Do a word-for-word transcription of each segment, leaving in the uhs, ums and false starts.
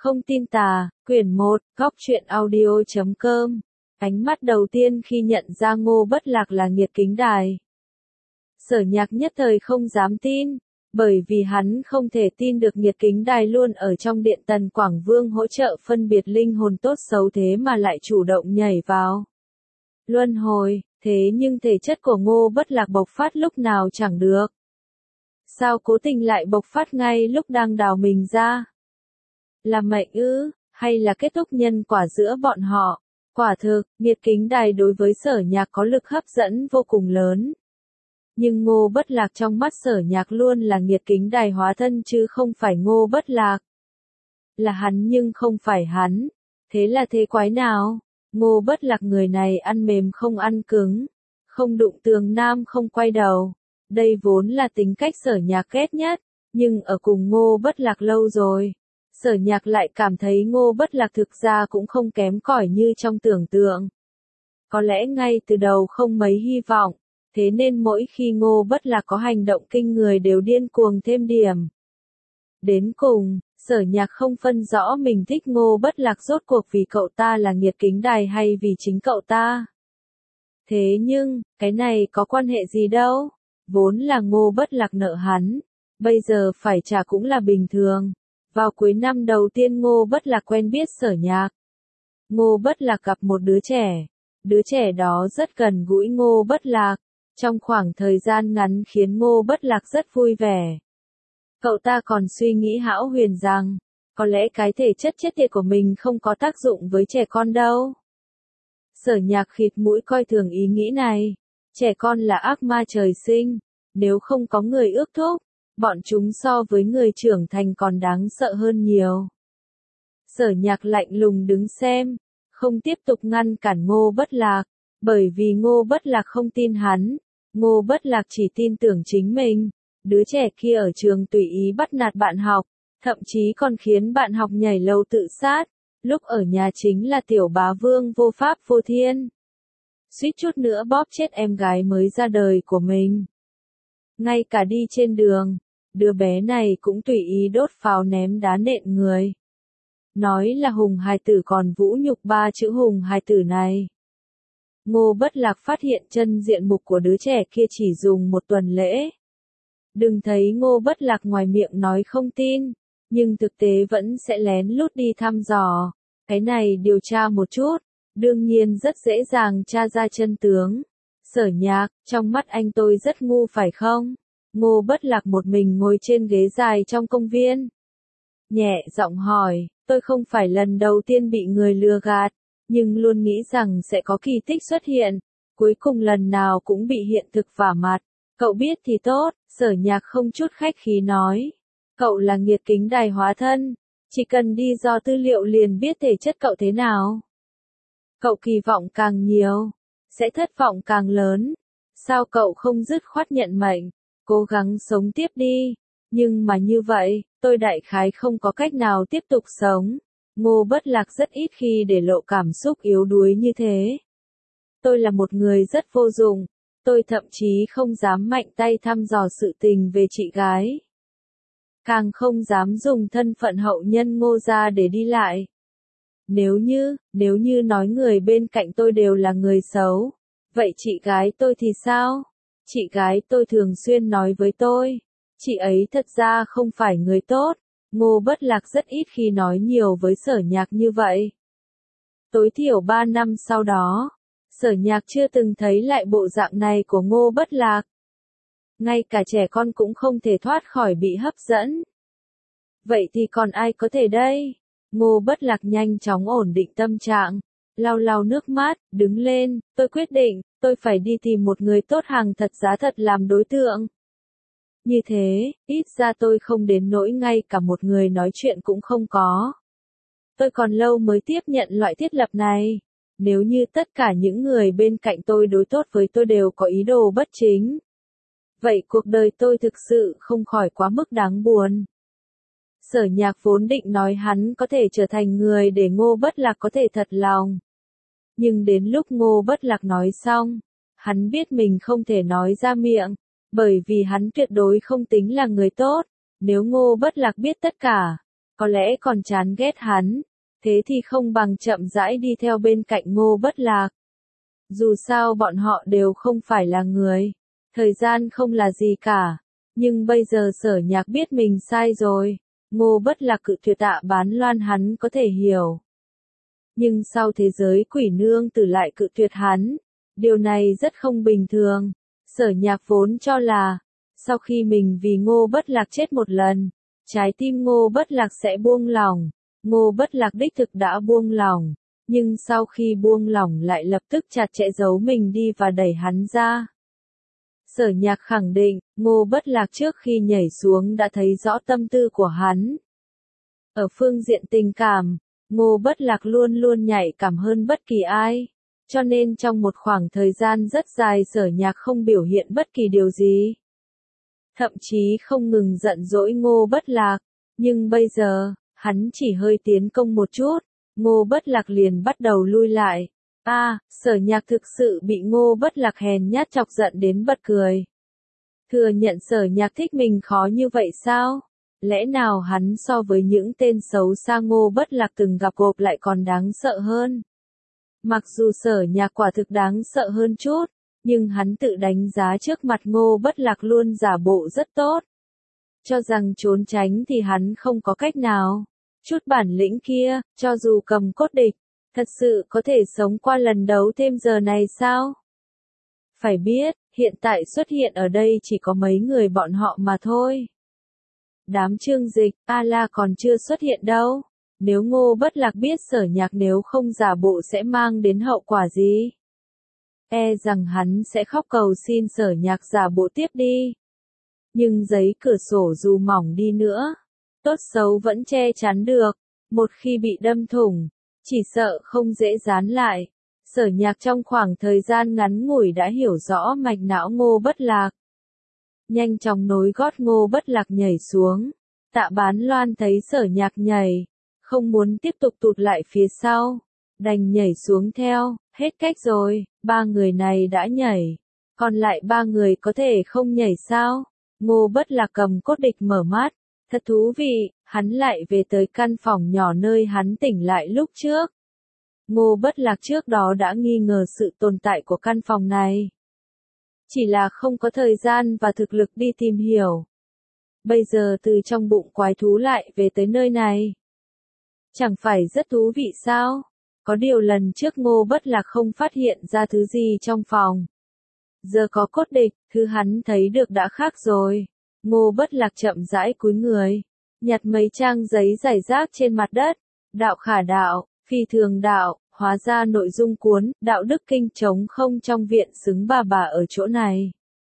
Không tin tà, quyển một, góc truyện audio chấm com. Ánh mắt đầu tiên khi nhận ra Ngô Bất Lạc là Nghiệt Kính Đài. Sở Nhạc nhất thời không dám tin, bởi vì hắn không thể tin được Nghiệt Kính Đài luôn ở trong điện Tần Quảng Vương hỗ trợ phân biệt linh hồn tốt xấu thế mà lại chủ động nhảy vào luân hồi, thế nhưng thể chất của Ngô Bất Lạc bộc phát lúc nào chẳng được. Sao cố tình lại bộc phát ngay lúc đang đào mình ra? Là mệnh ư, hay là kết thúc nhân quả giữa bọn họ? Quả thực, Nghiệt Kính Đài đối với Sở Nhạc có lực hấp dẫn vô cùng lớn. Nhưng Ngô Bất Lạc trong mắt Sở Nhạc luôn là Nghiệt Kính Đài hóa thân chứ không phải Ngô Bất Lạc. Là hắn nhưng không phải hắn. Thế là thế quái nào? Ngô Bất Lạc người này ăn mềm không ăn cứng, không đụng tường nam không quay đầu. Đây vốn là tính cách Sở Nhạc ghét nhất, nhưng ở cùng Ngô Bất Lạc lâu rồi, Sở Nhạc lại cảm thấy Ngô Bất Lạc thực ra cũng không kém cỏi như trong tưởng tượng. Có lẽ ngay từ đầu không mấy hy vọng, thế nên mỗi khi Ngô Bất Lạc có hành động kinh người đều điên cuồng thêm điểm. Đến cùng, Sở Nhạc không phân rõ mình thích Ngô Bất Lạc rốt cuộc vì cậu ta là Nghiệt Kính Đài hay vì chính cậu ta. Thế nhưng, cái này có quan hệ gì đâu, vốn là Ngô Bất Lạc nợ hắn, bây giờ phải trả cũng là bình thường. Vào cuối năm đầu tiên Ngô Bất Lạc quen biết Sở Nhạc. Ngô Bất Lạc gặp một đứa trẻ, đứa trẻ đó rất gần gũi Ngô Bất Lạc, trong khoảng thời gian ngắn khiến Ngô Bất Lạc rất vui vẻ. Cậu ta còn suy nghĩ hão huyền rằng, có lẽ cái thể chất chết tiệt của mình không có tác dụng với trẻ con đâu. Sở Nhạc khịt mũi coi thường ý nghĩ này, trẻ con là ác ma trời sinh, nếu không có người ước thúc, bọn chúng so với người trưởng thành còn đáng sợ hơn nhiều. Sở Nhạc lạnh lùng đứng xem, không tiếp tục ngăn cản Ngô Bất Lạc, bởi vì Ngô Bất Lạc không tin hắn, Ngô Bất Lạc chỉ tin tưởng chính mình. Đứa trẻ kia ở trường tùy ý bắt nạt bạn học, thậm chí còn khiến bạn học nhảy lầu tự sát, lúc ở nhà chính là tiểu bá vương vô pháp vô thiên. Suýt chút nữa bóp chết em gái mới ra đời của mình. Ngay cả đi trên đường, đứa bé này cũng tùy ý đốt pháo ném đá nện người. Nói là hùng hài tử còn vũ nhục ba chữ hùng hài tử này. Ngô Bất Lạc phát hiện chân diện mục của đứa trẻ kia chỉ dùng một tuần lễ. Đừng thấy Ngô Bất Lạc ngoài miệng nói không tin, nhưng thực tế vẫn sẽ lén lút đi thăm dò. Cái này điều tra một chút, đương nhiên rất dễ dàng tra ra chân tướng. Sở Nhạc, trong mắt anh tôi rất ngu phải không? Ngô Bất Lạc một mình ngồi trên ghế dài trong công viên. Nhẹ giọng hỏi, tôi không phải lần đầu tiên bị người lừa gạt, nhưng luôn nghĩ rằng sẽ có kỳ tích xuất hiện, cuối cùng lần nào cũng bị hiện thực vả mặt. Cậu biết thì tốt, Sở Nhạc không chút khách khí nói. Cậu là Nghiệt Kính Đài hóa thân, chỉ cần đi dò tư liệu liền biết thể chất cậu thế nào. Cậu kỳ vọng càng nhiều, sẽ thất vọng càng lớn. Sao cậu không dứt khoát nhận mệnh, cố gắng sống tiếp đi. Nhưng mà như vậy, tôi đại khái không có cách nào tiếp tục sống. Ngô Bất Lạc rất ít khi để lộ cảm xúc yếu đuối như thế. Tôi là một người rất vô dụng. Tôi thậm chí không dám mạnh tay thăm dò sự tình về chị gái. Càng không dám dùng thân phận hậu nhân Ngô gia để đi lại. Nếu như, nếu như nói người bên cạnh tôi đều là người xấu, vậy chị gái tôi thì sao? Chị gái tôi thường xuyên nói với tôi, chị ấy thật ra không phải người tốt. Ngô Bất Lạc rất ít khi nói nhiều với Sở Nhạc như vậy. Tối thiểu ba năm sau đó, Sở Nhạc chưa từng thấy lại bộ dạng này của Ngô Bất Lạc. Ngay cả trẻ con cũng không thể thoát khỏi bị hấp dẫn. Vậy thì còn ai có thể đây? Ngô Bất Lạc nhanh chóng ổn định tâm trạng, lau lau nước mắt, đứng lên, tôi quyết định, tôi phải đi tìm một người tốt hàng thật giá thật làm đối tượng. Như thế, ít ra tôi không đến nỗi ngay cả một người nói chuyện cũng không có. Tôi còn lâu mới tiếp nhận loại thiết lập này. Nếu như tất cả những người bên cạnh tôi đối tốt với tôi đều có ý đồ bất chính, vậy cuộc đời tôi thực sự không khỏi quá mức đáng buồn. Sở Nhạc vốn định nói hắn có thể trở thành người để Ngô Bất Lạc có thể thật lòng. Nhưng đến lúc Ngô Bất Lạc nói xong, hắn biết mình không thể nói ra miệng, bởi vì hắn tuyệt đối không tính là người tốt. Nếu Ngô Bất Lạc biết tất cả, có lẽ còn chán ghét hắn, thế thì không bằng chậm rãi đi theo bên cạnh Ngô Bất Lạc. Dù sao bọn họ đều không phải là người, thời gian không là gì cả, nhưng bây giờ Sở Nhạc biết mình sai rồi, Ngô Bất Lạc cự tuyệt Tạ Bán Loan hắn có thể hiểu. Nhưng sau thế giới quỷ nương tử lại cự tuyệt hắn, điều này rất không bình thường. Sở Nhạc vốn cho là, sau khi mình vì Ngô Bất Lạc chết một lần, trái tim Ngô Bất Lạc sẽ buông lỏng. Ngô Bất Lạc đích thực đã buông lỏng, nhưng sau khi buông lỏng lại lập tức chặt chẽ giấu mình đi và đẩy hắn ra. Sở Nhạc khẳng định, Ngô Bất Lạc trước khi nhảy xuống đã thấy rõ tâm tư của hắn. Ở phương diện tình cảm, Ngô Bất Lạc luôn luôn nhạy cảm hơn bất kỳ ai, cho nên trong một khoảng thời gian rất dài Sở Nhạc không biểu hiện bất kỳ điều gì. Thậm chí không ngừng giận dỗi Ngô Bất Lạc, nhưng bây giờ, hắn chỉ hơi tiến công một chút, Ngô Bất Lạc liền bắt đầu lui lại. A, à, Sở Nhạc thực sự bị Ngô Bất Lạc hèn nhát chọc giận đến bật cười. Thừa nhận Sở Nhạc thích mình khó như vậy sao? Lẽ nào hắn so với những tên xấu xa Ngô Bất Lạc từng gặp gộp lại còn đáng sợ hơn? Mặc dù Sở Nhạc quả thực đáng sợ hơn chút, nhưng hắn tự đánh giá trước mặt Ngô Bất Lạc luôn giả bộ rất tốt. Cho rằng trốn tránh thì hắn không có cách nào. Chút bản lĩnh kia, cho dù cầm cốt địch, thật sự có thể sống qua lần đấu thêm giờ này sao? Phải biết, hiện tại xuất hiện ở đây chỉ có mấy người bọn họ mà thôi. Đám Trương Dịch, A La còn chưa xuất hiện đâu. Nếu Ngô Bất Lạc biết Sở Nhạc nếu không giả bộ sẽ mang đến hậu quả gì? E rằng hắn sẽ khóc cầu xin Sở Nhạc giả bộ tiếp đi. Nhưng giấy cửa sổ dù mỏng đi nữa, tốt xấu vẫn che chắn được. Một khi bị đâm thủng, chỉ sợ không dễ dán lại. Sở Nhạc trong khoảng thời gian ngắn ngủi đã hiểu rõ mạch não Ngô Bất Lạc. Nhanh chóng nối gót Ngô Bất Lạc nhảy xuống. Tạ Bán Loan thấy Sở Nhạc nhảy, không muốn tiếp tục tụt lại phía sau, đành nhảy xuống theo. Hết cách rồi, ba người này đã nhảy, còn lại ba người có thể không nhảy sao? Ngô Bất Lạc cầm cốt địch mở mắt, thật thú vị, hắn lại về tới căn phòng nhỏ nơi hắn tỉnh lại lúc trước. Ngô Bất Lạc trước đó đã nghi ngờ sự tồn tại của căn phòng này, chỉ là không có thời gian và thực lực đi tìm hiểu. Bây giờ từ trong bụng quái thú lại về tới nơi này, chẳng phải rất thú vị sao? Có điều lần trước Ngô Bất Lạc không phát hiện ra thứ gì trong phòng. Giờ có cốt địch, thứ hắn thấy được đã khác rồi. Ngô Bất Lạc chậm rãi cúi người, nhặt mấy trang giấy rải rác trên mặt đất. Đạo khả đạo, phi thường đạo, hóa ra nội dung cuốn, đạo đức kinh trống không trong viện xứng bà bà ở chỗ này.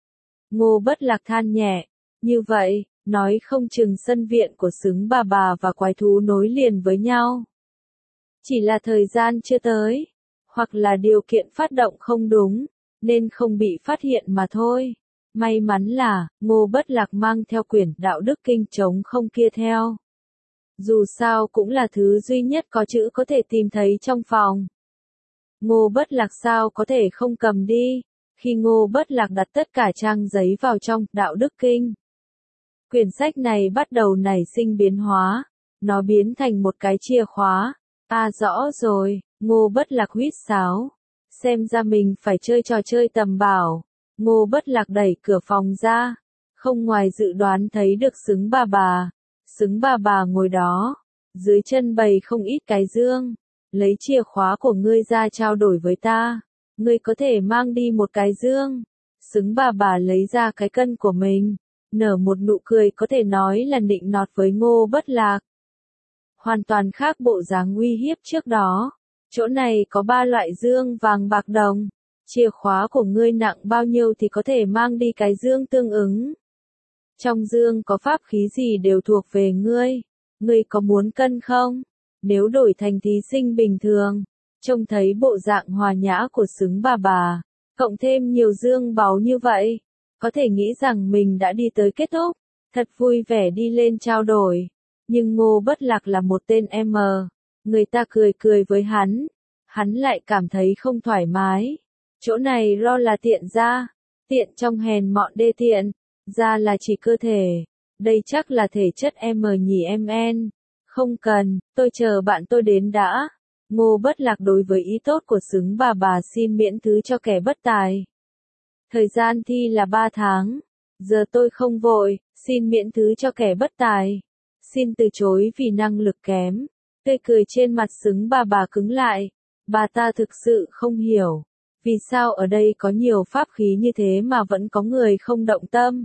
Ngô Bất Lạc than nhẹ, như vậy, nói không chừng sân viện của xứng bà bà và quái thú nối liền với nhau. Chỉ là thời gian chưa tới, hoặc là điều kiện phát động không đúng, nên không bị phát hiện mà thôi. May mắn là, Ngô Bất Lạc mang theo quyển đạo đức kinh trống không kia theo. Dù sao cũng là thứ duy nhất có chữ có thể tìm thấy trong phòng. Ngô Bất Lạc sao có thể không cầm đi, khi Ngô Bất Lạc đặt tất cả trang giấy vào trong đạo đức kinh. Quyển sách này bắt đầu nảy sinh biến hóa, nó biến thành một cái chìa khóa. À rõ rồi, Ngô Bất Lạc huýt sáo. Xem ra mình phải chơi trò chơi tầm bảo. Ngô Bất Lạc đẩy cửa phòng ra, không ngoài dự đoán thấy được xứng bà bà. Xứng bà bà ngồi đó, dưới chân bày không ít cái dương. Lấy chìa khóa của ngươi ra trao đổi với ta, ngươi có thể mang đi một cái dương. Xứng bà bà lấy ra cái cân của mình, nở một nụ cười có thể nói là nịnh nọt với Ngô Bất Lạc. Hoàn toàn khác bộ dáng uy hiếp trước đó. Chỗ này có ba loại dương vàng bạc đồng. Chìa khóa của ngươi nặng bao nhiêu thì có thể mang đi cái dương tương ứng. Trong dương có pháp khí gì đều thuộc về ngươi. Ngươi có muốn cân không? Nếu đổi thành thí sinh bình thường, trông thấy bộ dạng hòa nhã của xứng bà bà, cộng thêm nhiều dương báu như vậy, có thể nghĩ rằng mình đã đi tới kết thúc. Thật vui vẻ đi lên trao đổi. Nhưng Ngô Bất Lạc là một tên em, người ta cười cười với hắn, hắn lại cảm thấy không thoải mái. Chỗ này ro là tiện ra, tiện trong hèn mọn đê tiện, ra là chỉ cơ thể, đây chắc là thể chất M nhỉ em en, Không cần, tôi chờ bạn tôi đến đã. Ngô Bất Lạc đối với ý tốt của xứng bà bà xin miễn thứ cho kẻ bất tài. Thời gian thi là ba tháng. Giờ tôi không vội, xin miễn thứ cho kẻ bất tài. Xin từ chối vì năng lực kém. Tươi cười trên mặt xứng bà bà cứng lại. Bà ta thực sự không hiểu. Vì sao ở đây có nhiều pháp khí như thế mà vẫn có người không động tâm?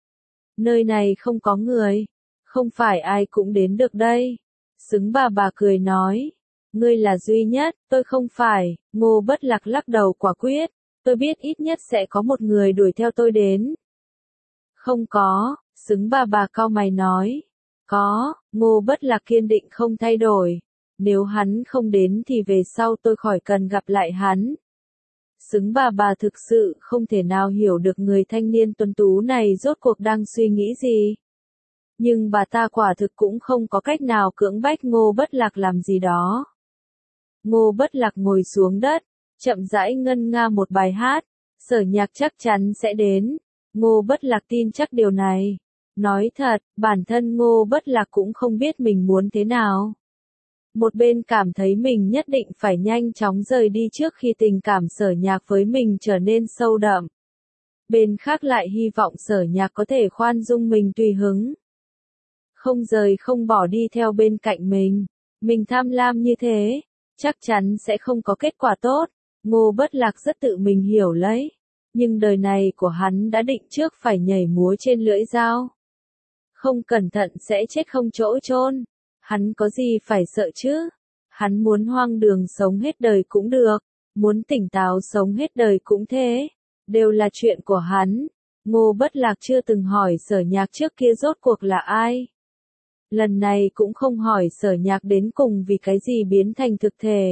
Nơi này không có người. Không phải ai cũng đến được đây. Xứng bà bà cười nói. Ngươi là duy nhất, tôi không phải. Ngô Bất Lạc lắc đầu quả quyết. Tôi biết ít nhất sẽ có một người đuổi theo tôi đến. Không có, xứng bà bà cau mày nói. Có, Ngô Bất Lạc kiên định không thay đổi. Nếu hắn không đến thì về sau tôi khỏi cần gặp lại hắn. Xứng bà bà thực sự không thể nào hiểu được người thanh niên tuấn tú này rốt cuộc đang suy nghĩ gì. Nhưng bà ta quả thực cũng không có cách nào cưỡng bách Ngô Bất Lạc làm gì đó. Ngô Bất Lạc ngồi xuống đất, chậm rãi ngân nga một bài hát. Sở Nhạc chắc chắn sẽ đến. Ngô Bất Lạc tin chắc điều này. Nói thật, bản thân Ngô Bất Lạc cũng không biết mình muốn thế nào. Một bên cảm thấy mình nhất định phải nhanh chóng rời đi trước khi tình cảm Sở Nhạc với mình trở nên sâu đậm. Bên khác lại hy vọng Sở Nhạc có thể khoan dung mình tùy hứng. Không rời không bỏ đi theo bên cạnh mình. Mình tham lam như thế, chắc chắn sẽ không có kết quả tốt. Ngô Bất Lạc rất tự mình hiểu lấy. Nhưng đời này của hắn đã định trước phải nhảy múa trên lưỡi dao. Không cẩn thận sẽ chết không chỗ chôn. Hắn có gì phải sợ chứ? Hắn muốn hoang đường sống hết đời cũng được. Muốn tỉnh táo sống hết đời cũng thế. Đều là chuyện của hắn. Ngô Bất Lạc chưa từng hỏi Sở Nhạc trước kia rốt cuộc là ai. Lần này cũng không hỏi Sở Nhạc đến cùng vì cái gì biến thành thực thể.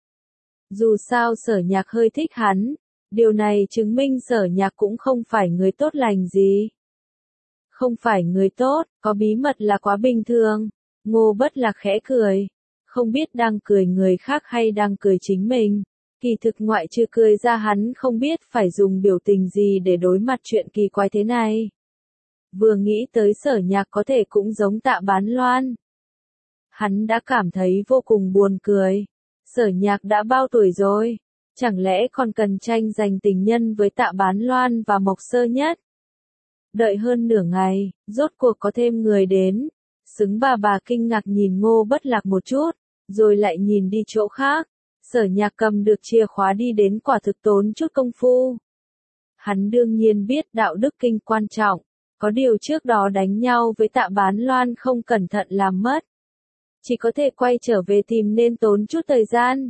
Dù sao Sở Nhạc hơi thích hắn. Điều này chứng minh Sở Nhạc cũng không phải người tốt lành gì. Không phải người tốt, có bí mật là quá bình thường. Ngô Bất Lạc khẽ cười. Không biết đang cười người khác hay đang cười chính mình. Kỳ thực ngoại trừ cười ra hắn không biết phải dùng biểu tình gì để đối mặt chuyện kỳ quái thế này. Vừa nghĩ tới Sở Nhạc có thể cũng giống Tạ Bán Loan. Hắn đã cảm thấy vô cùng buồn cười. Sở Nhạc đã bao tuổi rồi? Chẳng lẽ còn cần tranh giành tình nhân với Tạ Bán Loan và Mộc Sơ Nhất? Đợi hơn nửa ngày, rốt cuộc có thêm người đến. Xứng bà bà kinh ngạc nhìn Ngô Bất Lạc một chút, rồi lại nhìn đi chỗ khác. Sở Nhạc cầm được chìa khóa đi đến quả thực tốn chút công phu. Hắn đương nhiên biết đạo đức kinh quan trọng, có điều trước đó đánh nhau với Tạ Bán Loan không cẩn thận làm mất. Chỉ có thể quay trở về tìm nên tốn chút thời gian.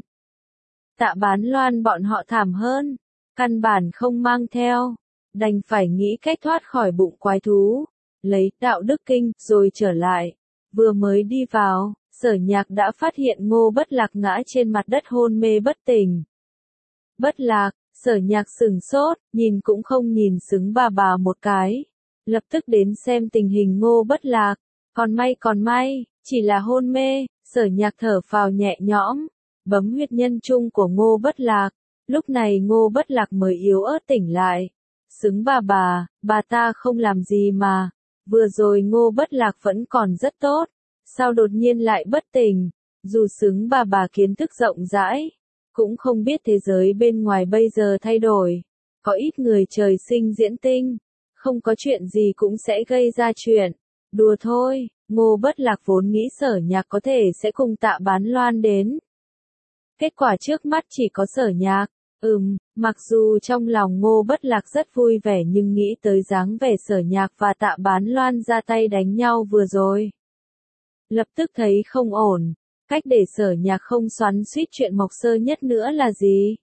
Tạ Bán Loan bọn họ thảm hơn, căn bản không mang theo, đành phải nghĩ cách thoát khỏi bụng quái thú, lấy đạo đức kinh rồi trở lại. Vừa mới đi vào, Sở Nhạc đã phát hiện Ngô Bất Lạc ngã trên mặt đất hôn mê bất tỉnh. Bất Lạc, Sở Nhạc sửng sốt, nhìn cũng không nhìn xứng bà bà một cái. Lập tức đến xem tình hình Ngô Bất Lạc. Còn may còn may, chỉ là hôn mê. Sở Nhạc thở phào nhẹ nhõm, bấm huyệt nhân trung của Ngô Bất Lạc. Lúc này Ngô Bất Lạc mới yếu ớt tỉnh lại. Xứng bà bà, bà ta không làm gì mà. Vừa rồi Ngô Bất Lạc vẫn còn rất tốt. Sao đột nhiên lại bất tỉnh? Dù xứng bà bà kiến thức rộng rãi, cũng không biết thế giới bên ngoài bây giờ thay đổi. Có ít người trời sinh diễn tinh, không có chuyện gì cũng sẽ gây ra chuyện. Đùa thôi, Ngô Bất Lạc vốn nghĩ Sở Nhạc có thể sẽ cùng Tạ Bán Loan đến. Kết quả trước mắt chỉ có Sở Nhạc. Ừm, mặc dù trong lòng Ngô Bất Lạc rất vui vẻ nhưng nghĩ tới dáng vẻ Sở Nhạc và Tạ Bán Loan ra tay đánh nhau vừa rồi. Lập tức thấy không ổn. Cách để Sở Nhạc không xoắn xuýt chuyện Mộc Sơ Nhất nữa là gì?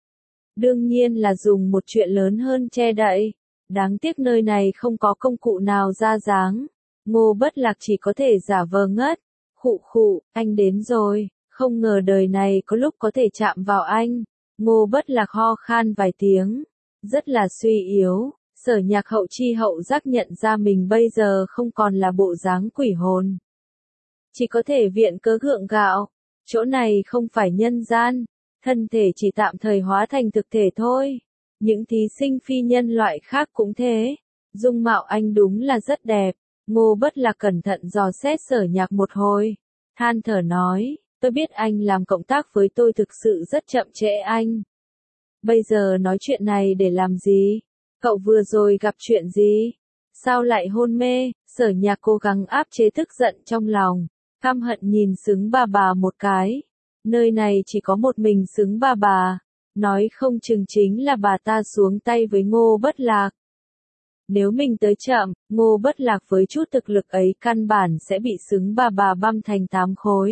Đương nhiên là dùng một chuyện lớn hơn che đậy. Đáng tiếc nơi này không có công cụ nào ra dáng. Ngô Bất Lạc chỉ có thể giả vờ ngất. Khụ khụ, anh đến rồi. Không ngờ đời này có lúc có thể chạm vào anh. Ngô Bất Lạc ho khan vài tiếng. Rất là suy yếu. Sở Nhạc hậu chi hậu giác nhận ra mình bây giờ không còn là bộ dáng quỷ hồn. Chỉ có thể viện cớ gượng gạo. Chỗ này không phải nhân gian. Thân thể chỉ tạm thời hóa thành thực thể thôi. Những thí sinh phi nhân loại khác cũng thế. Dung mạo anh đúng là rất đẹp. Ngô Bất Lạc cẩn thận dò xét Sở Nhạc một hồi. than thở nói, tôi biết anh làm cộng tác với tôi thực sự rất chậm trễ anh. Bây giờ nói chuyện này để làm gì? Cậu vừa rồi gặp chuyện gì? Sao lại hôn mê? Sở Nhạc cố gắng áp chế tức giận trong lòng, căm hận nhìn Xứng bà bà một cái. Nơi này chỉ có một mình Xứng bà bà, nói không chừng chính là bà ta xuống tay với Ngô Bất Lạc. Nếu mình tới chậm, Ngô Bất Lạc với chút thực lực ấy căn bản sẽ bị Xứng bà bà băm thành tám khối.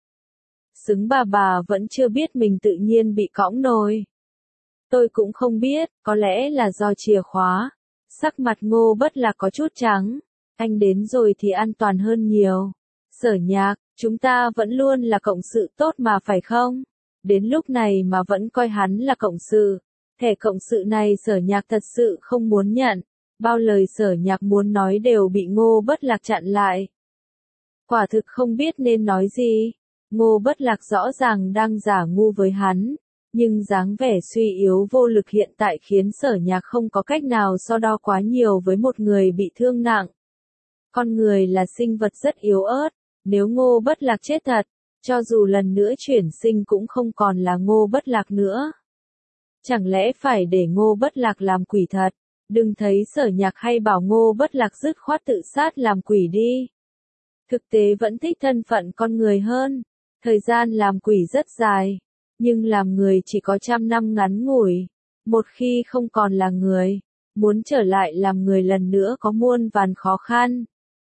Xứng bà bà vẫn chưa biết mình tự nhiên bị cõng nồi. Tôi cũng không biết, có lẽ là do chìa khóa. Sắc mặt Ngô Bất Lạc có chút trắng. Anh đến rồi thì an toàn hơn nhiều. Sở Nhạc, chúng ta vẫn luôn là cộng sự tốt mà phải không? Đến lúc này mà vẫn coi hắn là cộng sự. Thẻ cộng sự này Sở Nhạc thật sự không muốn nhận. Bao lời Sở Nhạc muốn nói đều bị Ngô Bất Lạc chặn lại. Quả thực không biết nên nói gì. Ngô Bất Lạc rõ ràng đang giả ngu với hắn. Nhưng dáng vẻ suy yếu vô lực hiện tại khiến Sở Nhạc không có cách nào so đo quá nhiều với một người bị thương nặng. Con người là sinh vật rất yếu ớt, nếu Ngô Bất Lạc chết thật, cho dù lần nữa chuyển sinh cũng không còn là Ngô Bất Lạc nữa. Chẳng lẽ phải để Ngô Bất Lạc làm quỷ thật? Đừng thấy Sở Nhạc hay bảo Ngô Bất Lạc dứt khoát tự sát làm quỷ đi. Thực tế vẫn thích thân phận con người hơn. Thời gian làm quỷ rất dài. Nhưng làm người chỉ có trăm năm ngắn ngủi. Một khi không còn là người, muốn trở lại làm người lần nữa có muôn vàn khó khăn.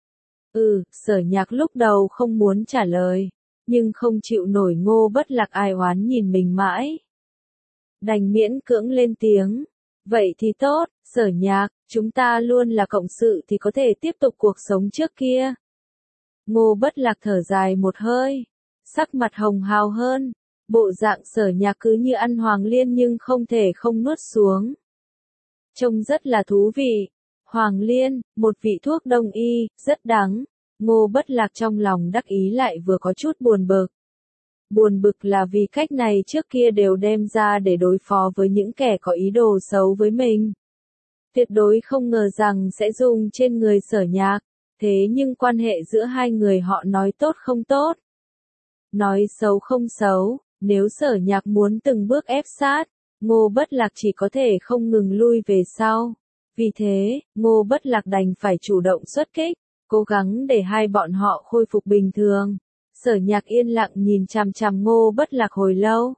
Ừ, Sở Nhạc lúc đầu không muốn trả lời, nhưng không chịu nổi Ngô Bất Lạc ai oán nhìn mình mãi. Đành miễn cưỡng lên tiếng. Vậy thì tốt, Sở Nhạc, chúng ta luôn là cộng sự thì có thể tiếp tục cuộc sống trước kia. Ngô Bất Lạc thở dài một hơi, sắc mặt hồng hào hơn. Bộ dạng Sở Nhạc cứ như ăn hoàng liên nhưng không thể không nuốt xuống. Trông rất là thú vị. Hoàng liên, một vị thuốc đông y, rất đắng. Ngô Bất Lạc trong lòng đắc ý lại vừa có chút buồn bực. Buồn bực là vì cách này trước kia đều đem ra để đối phó với những kẻ có ý đồ xấu với mình. Tuyệt đối không ngờ rằng sẽ dùng trên người Sở Nhạc. Thế nhưng quan hệ giữa hai người họ nói tốt không tốt. Nói xấu không xấu. Nếu Sở Nhạc muốn từng bước ép sát, Ngô Bất Lạc chỉ có thể không ngừng lui về sau. Vì thế, Ngô Bất Lạc đành phải chủ động xuất kích, cố gắng để hai bọn họ khôi phục bình thường. Sở Nhạc yên lặng nhìn chằm chằm Ngô Bất Lạc hồi lâu.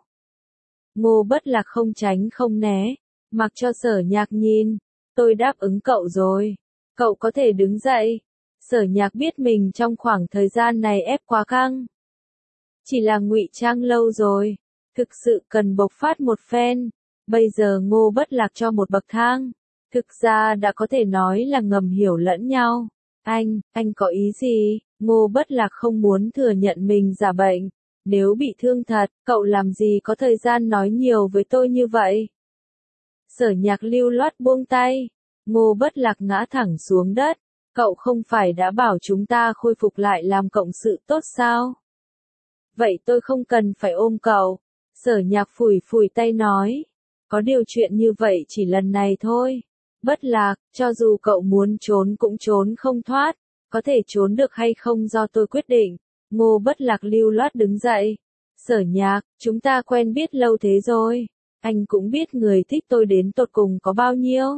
Ngô Bất Lạc không tránh không né, mặc cho Sở Nhạc nhìn. Tôi đáp ứng cậu rồi. Cậu có thể đứng dậy. Sở Nhạc biết mình trong khoảng thời gian này ép quá căng. Chỉ là ngụy trang lâu rồi, thực sự cần bộc phát một phen. Bây giờ Ngô Bất Lạc cho một bậc thang, thực ra đã có thể nói là ngầm hiểu lẫn nhau. Anh, anh có ý gì? Ngô Bất Lạc không muốn thừa nhận mình giả bệnh. Nếu bị thương thật, cậu làm gì có thời gian nói nhiều với tôi như vậy? Sở Nhạc lưu loát buông tay. Ngô Bất Lạc ngã thẳng xuống đất. Cậu không phải đã bảo chúng ta khôi phục lại làm cộng sự tốt sao? Vậy tôi không cần phải ôm cậu. Sở Nhạc phủi phủi tay nói. Có điều chuyện như vậy chỉ lần này thôi. Bất Lạc, cho dù cậu muốn trốn cũng trốn không thoát. Có thể trốn được hay không do tôi quyết định. Ngô Bất Lạc lưu loát đứng dậy. Sở Nhạc, chúng ta quen biết lâu thế rồi. Anh cũng biết người thích tôi đến tột cùng có bao nhiêu.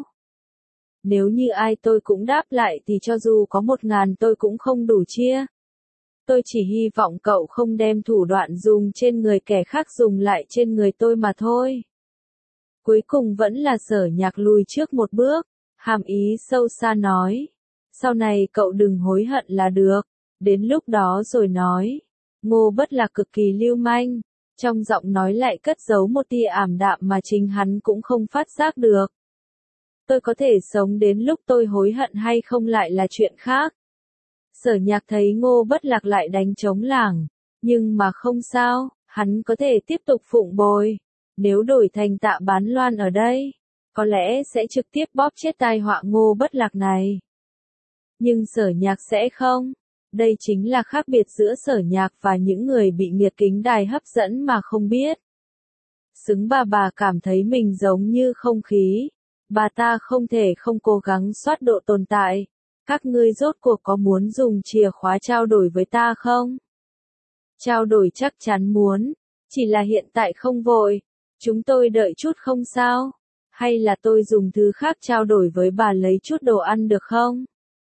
Nếu như ai tôi cũng đáp lại thì cho dù có một ngàn tôi cũng không đủ chia. Tôi chỉ hy vọng cậu không đem thủ đoạn dùng trên người kẻ khác dùng lại trên người tôi mà thôi. Cuối cùng vẫn là Sở Nhạc lùi trước một bước, hàm ý sâu xa nói. Sau này cậu đừng hối hận là được, đến lúc đó rồi nói. Ngô Bất Lạc cực kỳ lưu manh, trong giọng nói lại cất giấu một tia ảm đạm mà chính hắn cũng không phát giác được. Tôi có thể sống đến lúc tôi hối hận hay không lại là chuyện khác. Sở Nhạc thấy Ngô Bất Lạc lại đánh trống lảng, nhưng mà không sao, hắn có thể tiếp tục phụng bồi. Nếu đổi thành Tạ Bán Loan ở đây, có lẽ sẽ trực tiếp bóp chết tai họa Ngô Bất Lạc này. Nhưng Sở Nhạc sẽ không. Đây chính là khác biệt giữa Sở Nhạc và những người bị nghiệt kính đài hấp dẫn mà không biết. Xứng bà bà cảm thấy mình giống như không khí. Bà ta không thể không cố gắng soát độ tồn tại. Các ngươi rốt cuộc có muốn dùng chìa khóa trao đổi với ta không? Trao đổi chắc chắn muốn, chỉ là hiện tại không vội, chúng tôi đợi chút không sao, hay là tôi dùng thứ khác trao đổi với bà lấy chút đồ ăn được không?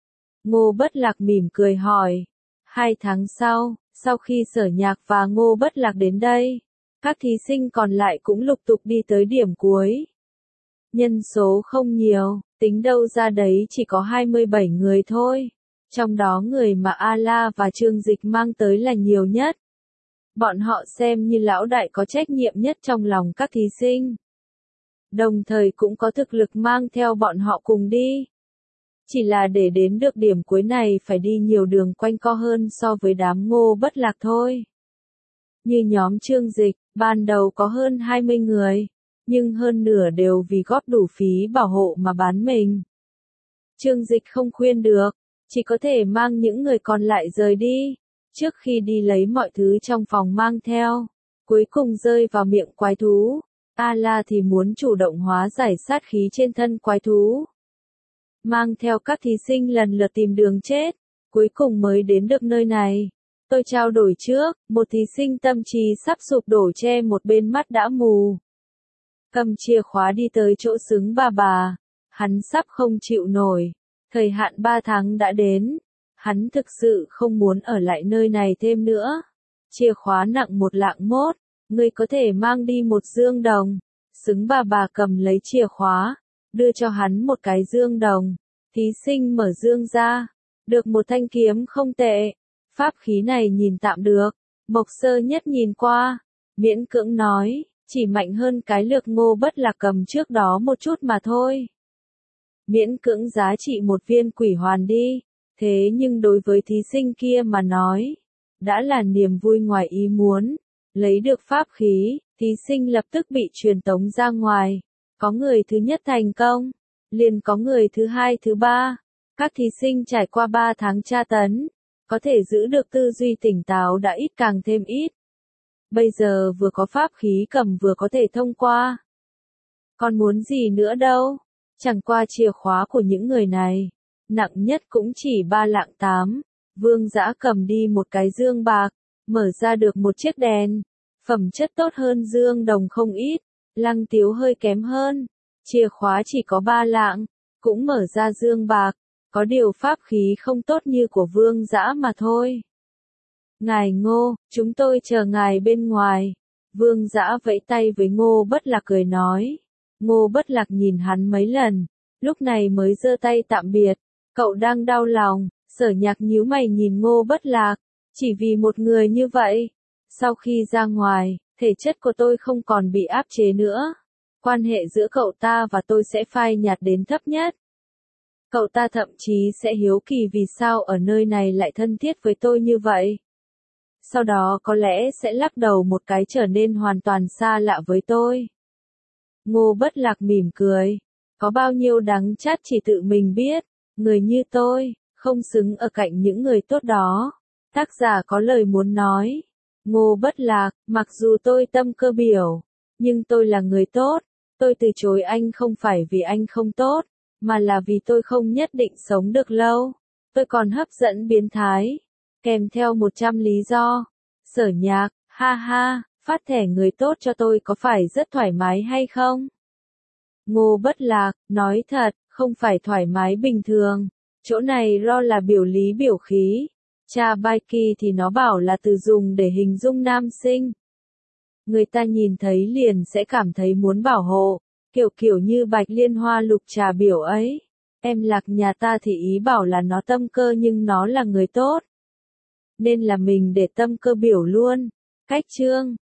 Ngô Bất Lạc mỉm cười hỏi. Hai tháng sau, sau khi Sở Nhạc và Ngô Bất Lạc đến đây, các thí sinh còn lại cũng lục tục đi tới điểm cuối. Nhân số không nhiều, tính đâu ra đấy chỉ có hai mươi bảy người thôi. Trong đó người mà A-la và Trương Dịch mang tới là nhiều nhất. Bọn họ xem như lão đại có trách nhiệm nhất trong lòng các thí sinh. Đồng thời cũng có thực lực mang theo bọn họ cùng đi. Chỉ là để đến được điểm cuối này phải đi nhiều đường quanh co hơn so với đám Ngô Bất Lạc thôi. Như nhóm Trương Dịch, ban đầu có hơn hai mươi người, nhưng hơn nửa đều vì góp đủ phí bảo hộ mà bán mình. Trương Dịch không khuyên được, chỉ có thể mang những người còn lại rời đi, trước khi đi lấy mọi thứ trong phòng mang theo, cuối cùng rơi vào miệng quái thú. A-la thì muốn chủ động hóa giải sát khí trên thân quái thú, mang theo các thí sinh lần lượt tìm đường chết, cuối cùng mới đến được nơi này. Tôi trao đổi trước, một thí sinh tâm trí sắp sụp đổ che một bên mắt đã mù. Cầm chìa khóa đi tới chỗ xứng bà bà, hắn sắp không chịu nổi, thời hạn ba tháng đã đến, hắn thực sự không muốn ở lại nơi này thêm nữa. Chìa khóa nặng một lạng mốt, ngươi có thể mang đi một dương đồng. Xứng bà bà cầm lấy chìa khóa, đưa cho hắn một cái dương đồng. Thí sinh mở dương ra, được một thanh kiếm không tệ. Pháp khí này nhìn tạm được. Mộc Sơ Nhất nhìn qua, miễn cưỡng nói, chỉ mạnh hơn cái lược Ngô Bất Lạc cầm trước đó một chút mà thôi. Miễn cưỡng giá trị một viên quỷ hoàn đi, thế nhưng đối với thí sinh kia mà nói, đã là niềm vui ngoài ý muốn. Lấy được pháp khí, thí sinh lập tức bị truyền tống ra ngoài. Có người thứ nhất thành công, liền có người thứ hai thứ ba. Các thí sinh trải qua ba tháng tra tấn, có thể giữ được tư duy tỉnh táo đã ít càng thêm ít. Bây giờ vừa có pháp khí cầm vừa có thể thông qua. Còn muốn gì nữa đâu, chẳng qua chìa khóa của những người này, nặng nhất cũng chỉ ba lạng tám. Vương Dã cầm đi một cái dương bạc, mở ra được một chiếc đèn, phẩm chất tốt hơn dương đồng không ít, Lăng Tiếu hơi kém hơn, chìa khóa chỉ có ba lạng, cũng mở ra dương bạc, có điều pháp khí không tốt như của Vương Dã mà thôi. Ngài Ngô, chúng tôi chờ ngài bên ngoài. Vương Dã vẫy tay với Ngô Bất Lạc cười nói. Ngô Bất Lạc nhìn hắn mấy lần, lúc này mới giơ tay tạm biệt. Cậu đang đau lòng. Sở Nhạc nhíu mày nhìn Ngô Bất Lạc, chỉ vì một người như vậy. Sau khi ra ngoài, thể chất của tôi không còn bị áp chế nữa. Quan hệ giữa cậu ta và tôi sẽ phai nhạt đến thấp nhất. Cậu ta thậm chí sẽ hiếu kỳ vì sao ở nơi này lại thân thiết với tôi như vậy. Sau đó có lẽ sẽ lắc đầu một cái trở nên hoàn toàn xa lạ với tôi. Ngô Bất Lạc mỉm cười. Có bao nhiêu đắng chát chỉ tự mình biết. Người như tôi, không xứng ở cạnh những người tốt đó. Tác giả có lời muốn nói. Ngô Bất Lạc, mặc dù tôi tâm cơ biểu, nhưng tôi là người tốt. Tôi từ chối anh không phải vì anh không tốt, mà là vì tôi không nhất định sống được lâu. Tôi còn hấp dẫn biến thái, kèm theo một trăm lý do. Sở Nhạc, ha ha, phát thẻ người tốt cho tôi có phải rất thoải mái hay không? Ngô Bất Lạc, nói thật, không phải thoải mái bình thường. Chỗ này ro là biểu lý biểu khí. Cha Baiki thì nó bảo là từ dùng để hình dung nam sinh. Người ta nhìn thấy liền sẽ cảm thấy muốn bảo hộ, kiểu kiểu như Bạch Liên Hoa lục trà biểu ấy. Em Lạc nhà ta thì ý bảo là nó tâm cơ nhưng nó là người tốt. Nên là mình để tâm cơ biểu luôn. Cách chương